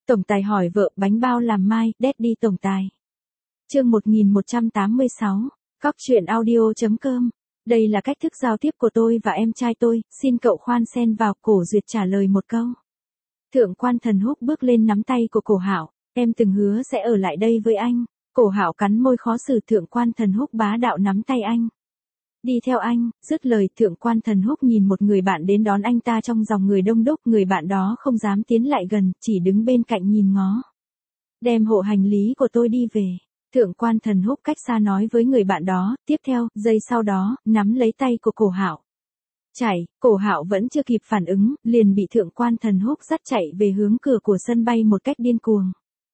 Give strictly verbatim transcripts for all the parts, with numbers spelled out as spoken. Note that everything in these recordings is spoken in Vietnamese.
Tổng tài hỏi vợ bánh bao làm mai, Daddy tổng tài. Chương một nghìn một trăm tám mươi sáu, Cóc truyện audio chấm com. Đây là cách thức giao tiếp của tôi và em trai tôi, xin cậu khoan xen vào. Cổ Duyệt trả lời một câu. Thượng quan Thần Húc bước lên nắm tay của Cổ Hạo, em từng hứa sẽ ở lại đây với anh. Cổ Hạo cắn môi khó xử. Thượng quan Thần Húc bá đạo nắm tay anh. Đi theo anh. Dứt lời, Thượng quan Thần Húc nhìn một người bạn đến đón anh ta trong dòng người đông đúc. Người bạn đó không dám tiến lại gần, chỉ đứng bên cạnh nhìn ngó. Đem hộ hành lý của tôi đi về. Thượng quan Thần Húc cách xa nói với người bạn đó. Tiếp theo, giây sau đó, nắm lấy tay của Cổ Hạo. Chạy. Cổ Hạo vẫn chưa kịp phản ứng, liền bị Thượng quan Thần Húc dắt chạy về hướng cửa của sân bay một cách điên cuồng.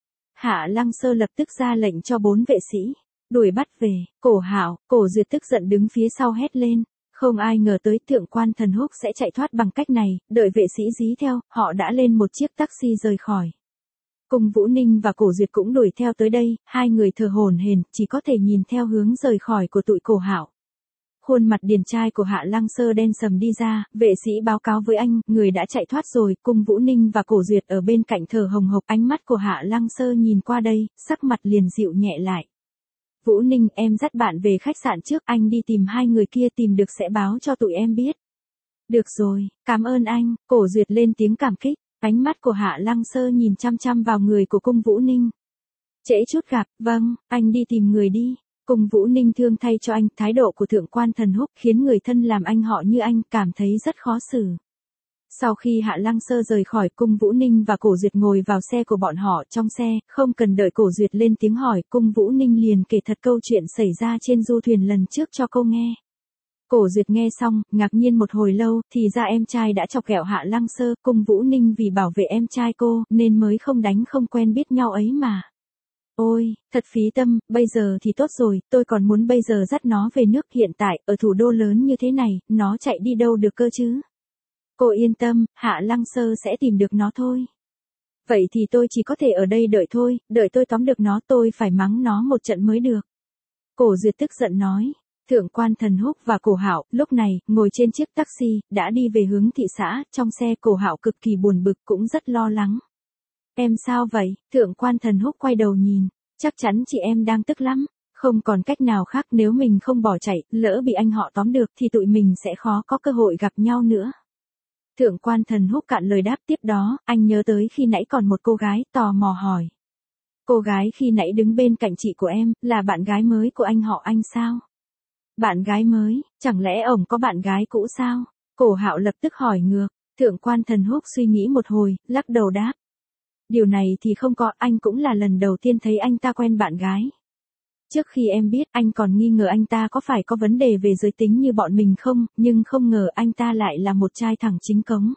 Hạ Lăng Sơ lập tức ra lệnh cho bốn vệ sĩ đuổi bắt về. Cổ Hạo. Cổ Duyệt tức giận đứng phía sau hét lên. Không ai ngờ tới Thượng quan Thần Húc sẽ chạy thoát bằng cách này. Đợi vệ sĩ dí theo, họ đã lên một chiếc taxi rời khỏi. Cung Vũ Ninh và Cổ Duyệt cũng đuổi theo tới đây. Hai người thở hổn hển, chỉ có thể nhìn theo hướng rời khỏi của tụi Cổ Hạo. Khuôn mặt điển trai của Hạ Lăng Sơ đen sầm đi ra. Vệ sĩ báo cáo với anh, người đã chạy thoát rồi. Cung Vũ Ninh và Cổ Duyệt ở bên cạnh thở hồng hộc. Ánh mắt của Hạ Lăng Sơ nhìn qua đây, sắc mặt liền dịu nhẹ lại. Vũ Ninh, em dắt bạn về khách sạn trước, anh đi tìm hai người kia, tìm được sẽ báo cho tụi em biết. Được rồi, cảm ơn anh. Cổ Duyệt lên tiếng cảm kích. Ánh mắt của Hạ Lăng Sơ nhìn chăm chăm vào người của Cung Vũ Ninh. Trễ chút gặp, vâng, anh đi tìm người đi. Cung Vũ Ninh thương thay cho anh. Thái độ của Thượng quan Thần Húc khiến người thân làm anh họ như anh cảm thấy rất khó xử. Sau khi Hạ Lăng Sơ rời khỏi, Cung Vũ Ninh và Cổ Duyệt ngồi vào xe của bọn họ. Trong xe, không cần đợi Cổ Duyệt lên tiếng hỏi, Cung Vũ Ninh liền kể thật câu chuyện xảy ra trên du thuyền lần trước cho cô nghe. Cổ Duyệt nghe xong, ngạc nhiên một hồi lâu, thì ra em trai đã chọc ghẹo Hạ Lăng Sơ. Cung Vũ Ninh vì bảo vệ em trai cô, nên mới không đánh không quen biết nhau ấy mà. Ôi, thật phí tâm, bây giờ thì tốt rồi, tôi còn muốn bây giờ dắt nó về nước. Hiện tại, ở thủ đô lớn như thế này, nó chạy đi đâu được cơ chứ? Cô yên tâm, Hạ Lăng Sơ sẽ tìm được nó thôi. Vậy thì tôi chỉ có thể ở đây đợi thôi, đợi tôi tóm được nó tôi phải mắng nó một trận mới được. Cổ Duyệt tức giận nói. Thượng quan Thần Húc và Cổ Hạo, lúc này, ngồi trên chiếc taxi, đã đi về hướng thị xã. Trong xe Cổ Hạo cực kỳ buồn bực, cũng rất lo lắng. Em sao vậy? Thượng quan Thần Húc quay đầu nhìn. Chắc chắn chị em đang tức lắm. Không còn cách nào khác, nếu mình không bỏ chạy, lỡ bị anh họ tóm được thì tụi mình sẽ khó có cơ hội gặp nhau nữa. Thượng quan Thần Húc cạn lời đáp. Tiếp đó, anh nhớ tới khi nãy còn một cô gái, tò mò hỏi. Cô gái khi nãy đứng bên cạnh chị của em, là bạn gái mới của anh họ anh sao? Bạn gái mới, chẳng lẽ ổng có bạn gái cũ sao? Cổ Hạo lập tức hỏi ngược. Thượng quan Thần Húc suy nghĩ một hồi, lắc đầu đáp. Điều này thì không có, anh cũng là lần đầu tiên thấy anh ta quen bạn gái. Trước khi em biết, anh còn nghi ngờ anh ta có phải có vấn đề về giới tính như bọn mình không, nhưng không ngờ anh ta lại là một trai thẳng chính cống.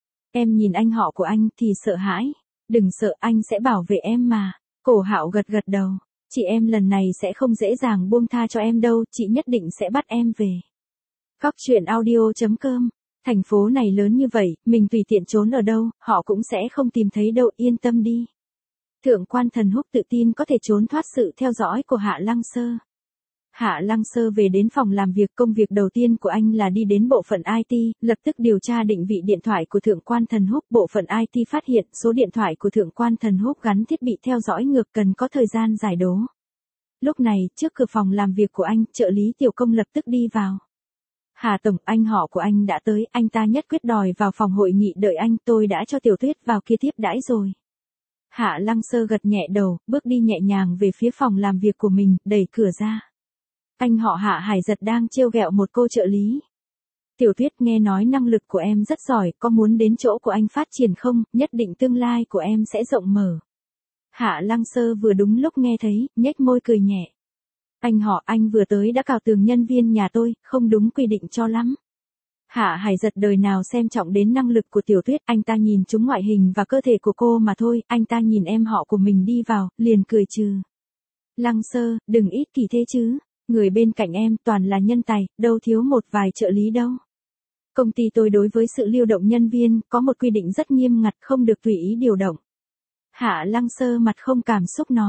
Em nhìn anh họ của anh thì sợ hãi. Đừng sợ, anh sẽ bảo vệ em mà. Cổ Hạo gật gật đầu. Chị em lần này sẽ không dễ dàng buông tha cho em đâu, chị nhất định sẽ bắt em về. Cóc truyện audio chấm com. Thành phố này lớn như vậy, mình tùy tiện trốn ở đâu, họ cũng sẽ không tìm thấy đâu, yên tâm đi. Thượng quan Thần Húc tự tin có thể trốn thoát sự theo dõi của Hạ Lăng Sơ. Hạ Lăng Sơ về đến phòng làm việc. Công việc đầu tiên của anh là đi đến bộ phận i tê, lập tức điều tra định vị điện thoại của Thượng quan Thần Húc. Bộ phận i tê phát hiện số điện thoại của Thượng quan Thần Húc gắn thiết bị theo dõi ngược, cần có thời gian giải đố. Lúc này, trước cửa phòng làm việc của anh, trợ lý Tiểu Công lập tức đi vào. Hà Tổng, anh họ của anh đã tới, anh ta nhất quyết đòi vào phòng hội nghị đợi anh, tôi đã cho Tiểu Tuyết vào kia tiếp đãi rồi. Hạ Lăng Sơ gật nhẹ đầu, bước đi nhẹ nhàng về phía phòng làm việc của mình, đẩy cửa ra. Anh họ Hạ Hải Giật đang trêu ghẹo một cô trợ lý. Tiểu Tuyết, nghe nói năng lực của em rất giỏi, có muốn đến chỗ của anh phát triển không, nhất định tương lai của em sẽ rộng mở. Hạ Lăng Sơ vừa đúng lúc nghe thấy, nhếch môi cười nhẹ. Anh họ, anh vừa tới đã cào tường nhân viên nhà tôi, không đúng quy định cho lắm. Hạ Hải Giật đời nào xem trọng đến năng lực của Tiểu Tuyết, anh ta nhìn trúng ngoại hình và cơ thể của cô mà thôi, anh ta nhìn em họ của mình đi vào, liền cười trừ. Lăng Sơ, đừng ích kỷ thế chứ, người bên cạnh em toàn là nhân tài, đâu thiếu một vài trợ lý đâu. Công ty tôi đối với sự lưu động nhân viên, có một quy định rất nghiêm ngặt, không được tùy ý điều động. Hạ Lăng Sơ mặt không cảm xúc nói.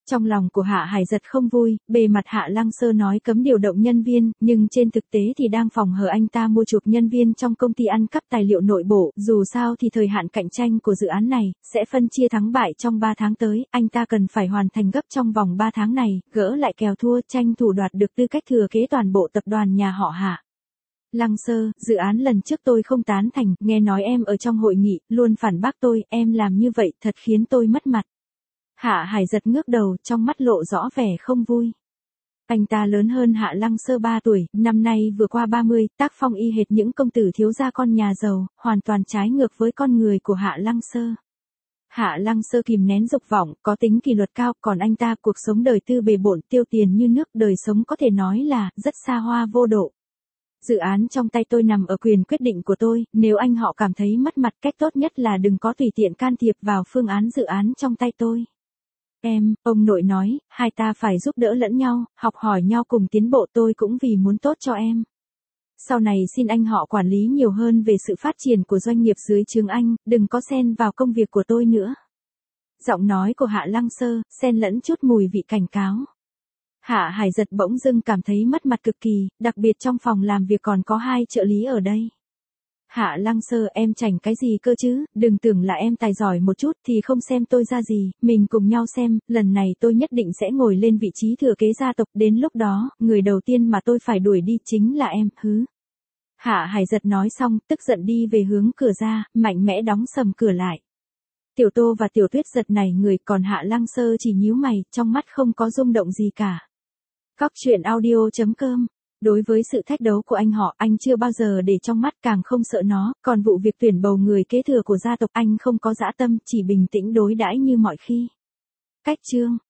Trong lòng của Hạ Hải Giật không vui, bề mặt Hạ Lăng Sơ nói cấm điều động nhân viên, nhưng trên thực tế thì đang phòng hờ anh ta mua chuộc nhân viên trong công ty ăn cắp tài liệu nội bộ, dù sao thì thời hạn cạnh tranh của dự án này, sẽ phân chia thắng bại trong ba tháng tới, anh ta cần phải hoàn thành gấp trong vòng ba tháng này, gỡ lại kèo thua tranh thủ đoạt được tư cách thừa kế toàn bộ tập đoàn nhà họ Hạ. Lăng Sơ, dự án lần trước tôi không tán thành, nghe nói em ở trong hội nghị, luôn phản bác tôi, em làm như vậy thật khiến tôi mất mặt. Hạ Hải Giật ngước đầu, trong mắt lộ rõ vẻ không vui. Anh ta lớn hơn Hạ Lăng Sơ ba tuổi, năm nay vừa qua ba mươi, tác phong y hệt những công tử thiếu gia con nhà giàu, hoàn toàn trái ngược với con người của Hạ Lăng Sơ. Hạ Lăng Sơ kìm nén dục vọng, có tính kỷ luật cao, còn anh ta cuộc sống đời tư bề bộn tiêu tiền như nước, đời sống có thể nói là rất xa hoa vô độ. Dự án trong tay tôi nằm ở quyền quyết định của tôi, nếu anh họ cảm thấy mất mặt, cách tốt nhất là đừng có tùy tiện can thiệp vào phương án dự án trong tay tôi. Em, ông nội nói, hai ta phải giúp đỡ lẫn nhau, học hỏi nhau cùng tiến bộ, tôi cũng vì muốn tốt cho em. Sau này xin anh họ quản lý nhiều hơn về sự phát triển của doanh nghiệp dưới trướng anh, đừng có xen vào công việc của tôi nữa. Giọng nói của Hạ Lăng Sơ, xen lẫn chút mùi vị cảnh cáo. Hạ Hải Giật bỗng dưng cảm thấy mất mặt cực kỳ, đặc biệt trong phòng làm việc còn có hai trợ lý ở đây. Hạ Lăng Sơ, em chảnh cái gì cơ chứ, đừng tưởng là em tài giỏi một chút thì không xem tôi ra gì, mình cùng nhau xem, lần này tôi nhất định sẽ ngồi lên vị trí thừa kế gia tộc, đến lúc đó, người đầu tiên mà tôi phải đuổi đi chính là em, hứ. Hạ Hải Giật nói xong, tức giận đi về hướng cửa ra, mạnh mẽ đóng sầm cửa lại. Tiểu Tô và Tiểu Tuyết giật nảy người, còn Hạ Lăng Sơ chỉ nhíu mày, trong mắt không có rung động gì cả. Cóc truyện audio chấm com. Đối với sự thách đấu của anh họ, anh chưa bao giờ để trong mắt, càng không sợ nó, còn vụ việc tuyển bầu người kế thừa của gia tộc anh không có dã tâm, chỉ bình tĩnh đối đãi như mọi khi. Cách chương